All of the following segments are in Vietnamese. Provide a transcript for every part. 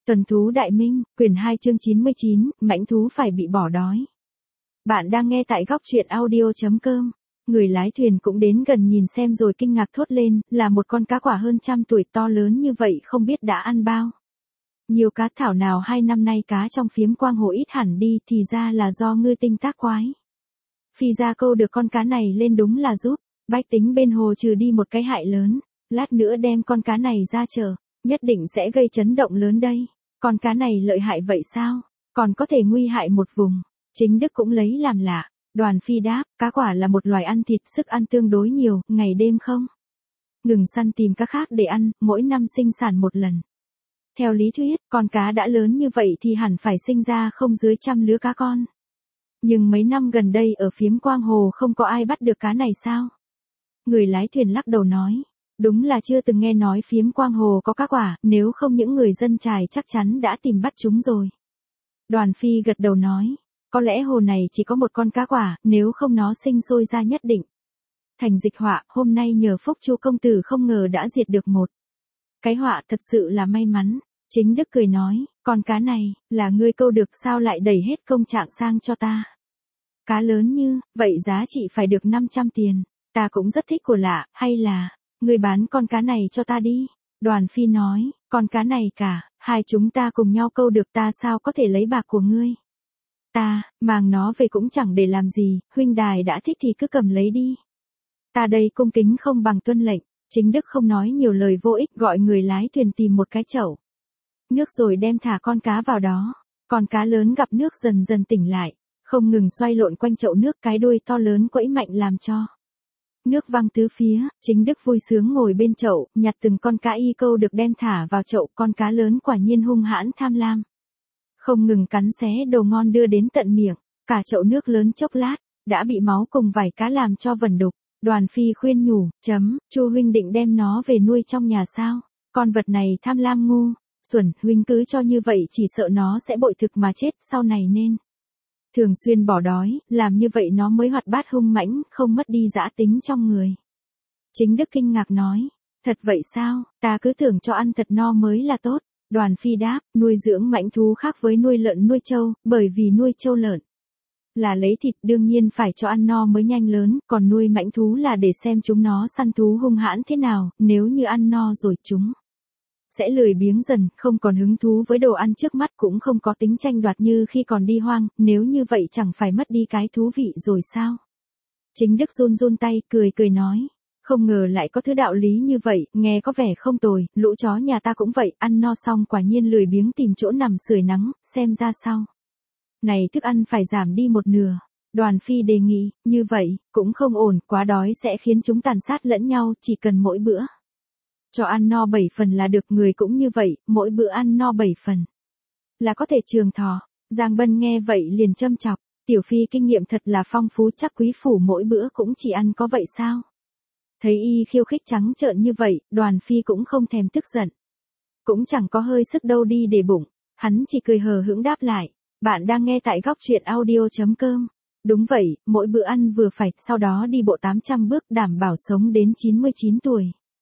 Tuần thú Đại Minh, quyển 2 chương 99, mãnh thú phải bị bỏ đói. Bạn đang nghe tại góc truyện audio.com. Người lái thuyền cũng đến gần nhìn xem rồi kinh ngạc thốt lên, là một con cá quả hơn 100 tuổi to lớn như vậy không biết đã ăn bao. Nhiều cá thảo nào 2 năm nay cá trong phiếm quang hồ ít hẳn đi thì ra là do ngư tinh tác quái. Phi ra câu được con cá này lên đúng là giúp bách tính bên hồ trừ đi một cái hại lớn, lát nữa đem con cá này ra chợ, nhất định sẽ gây chấn động lớn đây. Con cá này lợi hại vậy sao? Còn có thể nguy hại một vùng. Chính Đức cũng lấy làm lạ. Đoàn Phi đáp, cá quả là một loài ăn thịt, sức ăn tương đối nhiều, ngày đêm không ngừng săn tìm cá khác để ăn, mỗi năm sinh sản một lần. Theo lý thuyết, con cá đã lớn như vậy thì hẳn phải sinh ra không dưới 100 lứa cá con. Nhưng mấy năm gần đây ở phiếm Quang Hồ không có ai bắt được cá này sao? Người lái thuyền lắc đầu nói. Đúng là chưa từng nghe nói phiếm Quang Hồ có cá quả, nếu không những người dân chài chắc chắn đã tìm bắt chúng rồi. Đoàn Phi gật đầu nói, có lẽ hồ này chỉ có một con cá quả, nếu không nó sinh sôi ra nhất định thành dịch họa, hôm nay nhờ phúc Chu công tử không ngờ đã diệt được một cái họa, thật sự là may mắn. Chính Đức cười nói, con cá này, là ngươi câu được sao lại đẩy hết công trạng sang cho ta? Cá lớn như, vậy giá trị phải được 500 tiền, ta cũng rất thích của lạ, hay là ngươi bán con cá này cho ta đi. Đoàn Phi nói, con cá này cả, hai chúng ta cùng nhau câu được ta sao có thể lấy bạc của ngươi. Ta, mang nó về cũng chẳng để làm gì, huynh đài đã thích thì cứ cầm lấy đi. Ta đây cung kính không bằng tuân lệnh. Chính Đức không nói nhiều lời vô ích, gọi người lái thuyền tìm một cái chậu nước rồi đem thả con cá vào đó. Con cá lớn gặp nước dần dần tỉnh lại, không ngừng xoay lộn quanh chậu nước, cái đuôi to lớn quẫy mạnh làm cho nước văng tứ phía. Chính Đức vui sướng ngồi bên chậu, nhặt từng con cá y câu được đem thả vào chậu. Con cá lớn quả nhiên hung hãn tham lam, không ngừng cắn xé đồ ngon đưa đến tận miệng. Cả chậu nước lớn chốc lát đã bị máu cùng vảy cá làm cho vẩn đục. Đoàn Phi khuyên nhủ, Chu huynh định đem nó về nuôi trong nhà sao? Con vật này tham lam ngu xuẩn, huynh cứ cho như vậy chỉ sợ nó sẽ bội thực mà chết, sau này nên thường xuyên bỏ đói, làm như vậy nó mới hoạt bát hung mãnh, không mất đi dã tính trong người. Chính Đức kinh ngạc nói, thật vậy sao, ta cứ tưởng cho ăn thật no mới là tốt. Đoàn Phi đáp, nuôi dưỡng mãnh thú khác với nuôi lợn nuôi trâu, bởi vì nuôi trâu lợn là lấy thịt, đương nhiên phải cho ăn no mới nhanh lớn, còn nuôi mãnh thú là để xem chúng nó săn thú hung hãn thế nào, nếu như ăn no rồi chúng sẽ lười biếng dần, không còn hứng thú với đồ ăn trước mắt, cũng không có tính tranh đoạt như khi còn đi hoang, nếu như vậy chẳng phải mất đi cái thú vị rồi sao? Chính Đức run run tay, cười nói, không ngờ lại có thứ đạo lý như vậy, nghe có vẻ không tồi, lũ chó nhà ta cũng vậy, ăn no xong quả nhiên lười biếng tìm chỗ nằm sưởi nắng, xem ra sau này thức ăn phải giảm đi một nửa. Đoàn Phi đề nghị, như vậy cũng không ổn, quá đói sẽ khiến chúng tàn sát lẫn nhau, chỉ cần mỗi bữa cho ăn no 7 phần là được, người cũng như vậy, mỗi bữa ăn no 7 phần là có thể trường thọ. Giang Bân nghe vậy liền châm chọc, Tiểu Phi kinh nghiệm thật là phong phú, chắc quý phủ mỗi bữa cũng chỉ ăn có vậy sao? Thấy y khiêu khích trắng trợn như vậy, Đoàn Phi cũng không thèm tức giận, cũng chẳng có hơi sức đâu đi để bụng, hắn chỉ cười hờ hững đáp lại, bạn đang nghe tại góc truyện audio.com. Đúng vậy, mỗi bữa ăn vừa phải, sau đó đi bộ 800 bước đảm bảo sống đến 99 tuổi.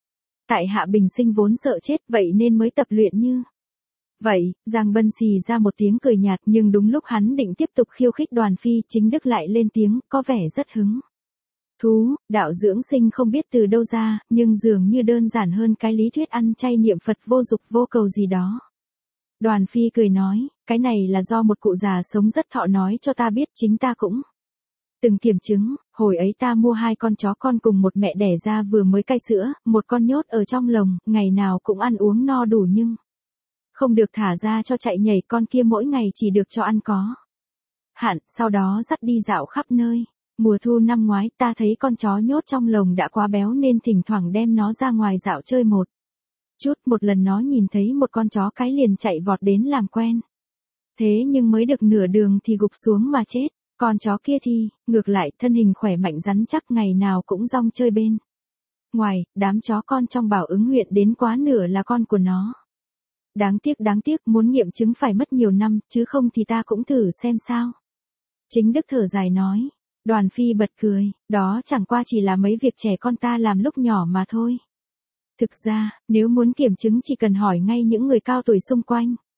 Tại Hạ bình sinh vốn sợ chết, vậy nên mới tập luyện như vậy. Giang Bân xì ra một tiếng cười nhạt, nhưng đúng lúc hắn định tiếp tục khiêu khích Đoàn Phi, Chính Đức lại lên tiếng, có vẻ rất hứng thú. Đạo dưỡng sinh không biết từ đâu ra, nhưng dường như đơn giản hơn cái lý thuyết ăn chay niệm Phật vô dục vô cầu gì đó. Đoàn Phi cười nói, cái này là do một cụ già sống rất thọ nói cho ta biết, chính ta cũng từng kiểm chứng. Hồi ấy ta mua 2 con chó con cùng một mẹ đẻ ra vừa mới cai sữa, một con nhốt ở trong lồng, ngày nào cũng ăn uống no đủ nhưng không được thả ra cho chạy nhảy, con kia mỗi ngày chỉ được cho ăn có hạn, sau đó dắt đi dạo khắp nơi. Mùa thu năm ngoái ta thấy con chó nhốt trong lồng đã quá béo nên thỉnh thoảng đem nó ra ngoài dạo chơi một chút. Một lần nó nhìn thấy một con chó cái liền chạy vọt đến làm quen. Thế nhưng mới được nửa đường thì gục xuống mà chết. Con chó kia thì, ngược lại, thân hình khỏe mạnh rắn chắc, ngày nào cũng rong chơi bên ngoài. Đám chó con trong Bảo Ứng huyện đến quá nửa là con của nó. Đáng tiếc, muốn nghiệm chứng phải mất nhiều năm, chứ không thì ta cũng thử xem sao. Chính Đức thở dài nói. Đoàn Phi bật cười, đó chẳng qua chỉ là mấy việc trẻ con ta làm lúc nhỏ mà thôi. Thực ra, nếu muốn kiểm chứng chỉ cần hỏi ngay những người cao tuổi xung quanh.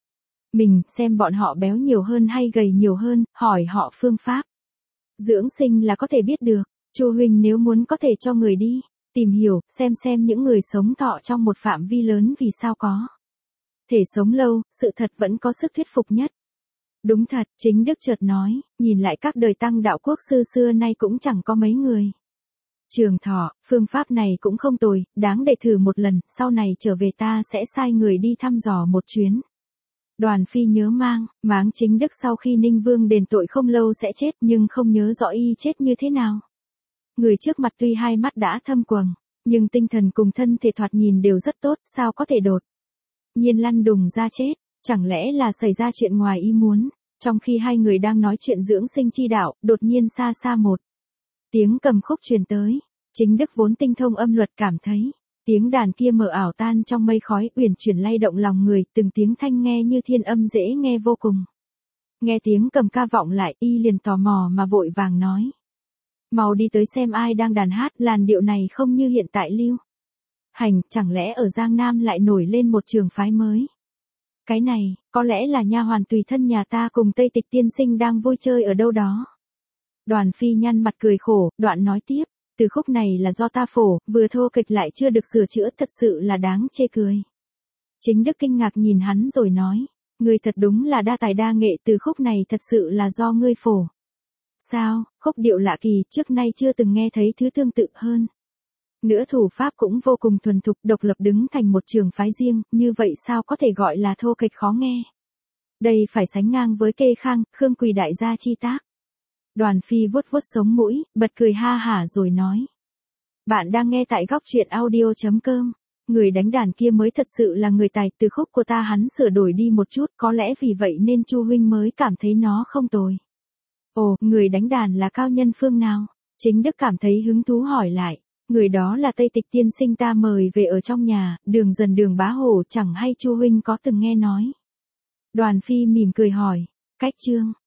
Mình xem bọn họ béo nhiều hơn hay gầy nhiều hơn, hỏi họ phương pháp dưỡng sinh là có thể biết được. Chu huynh nếu muốn có thể cho người đi tìm hiểu, xem những người sống thọ trong một phạm vi lớn vì sao có thể sống lâu, sự thật vẫn có sức thuyết phục nhất. Đúng thật, Chính Đức chợt nói, nhìn lại các đời tăng đạo quốc sư xưa nay cũng chẳng có mấy người trường thọ, phương pháp này cũng không tồi, đáng để thử một lần, sau này trở về ta sẽ sai người đi thăm dò một chuyến. Đoàn Phi nhớ máng Chính Đức sau khi Ninh Vương đền tội không lâu sẽ chết nhưng không nhớ rõ y chết như thế nào. Người trước mặt tuy hai mắt đã thâm quầng, nhưng tinh thần cùng thân thể thoạt nhìn đều rất tốt, sao có thể đột nhiên lăn đùng ra chết, chẳng lẽ là xảy ra chuyện ngoài ý muốn. Trong khi hai người đang nói chuyện dưỡng sinh chi đạo, đột nhiên xa xa một tiếng cầm khúc truyền tới. Chính Đức vốn tinh thông âm luật cảm thấy tiếng đàn kia mờ ảo tan trong mây khói, uyển chuyển lay động lòng người, từng tiếng thanh nghe như thiên âm dễ nghe vô cùng. Nghe tiếng cầm ca vọng lại, y liền tò mò mà vội vàng nói: mau đi tới xem ai đang đàn hát, làn điệu này không như hiện tại lưu hành, chẳng lẽ ở Giang Nam lại nổi lên một trường phái mới? Cái này, có lẽ là nha hoàn tùy thân nhà ta cùng Tây Tịch tiên sinh đang vui chơi ở đâu đó. Đoàn Phi nhăn mặt cười khổ, đoạn nói tiếp, từ khúc này là do ta phổ, vừa thô kịch lại chưa được sửa chữa, thật sự là đáng chê cười. Chính Đức kinh ngạc nhìn hắn rồi nói, ngươi thật đúng là đa tài đa nghệ, từ khúc này thật sự là do ngươi phổ. Sao, khúc điệu lạ kỳ, trước nay chưa từng nghe thấy thứ tương tự hơn. Nữa thủ pháp cũng vô cùng thuần thục, độc lập đứng thành một trường phái riêng, như vậy sao có thể gọi là thô kịch khó nghe. Đây phải sánh ngang với Kê Khang, Khương Quỳ đại gia chi tác. Đoàn Phi vuốt vuốt sống mũi, bật cười ha hả rồi nói. Bạn đang nghe tại góc truyện audio.com. Người đánh đàn kia mới thật sự là người tài, từ khúc của ta hắn sửa đổi đi một chút, có lẽ vì vậy nên Chu huynh mới cảm thấy nó không tồi. Ồ, người đánh đàn là cao nhân phương nào? Chính Đức cảm thấy hứng thú hỏi lại. Người đó là Tây Tịch tiên sinh ta mời về ở trong nhà, Đường Bá Hổ, chẳng hay Chu huynh có từng nghe nói. Đoàn Phi mỉm cười hỏi, cách chương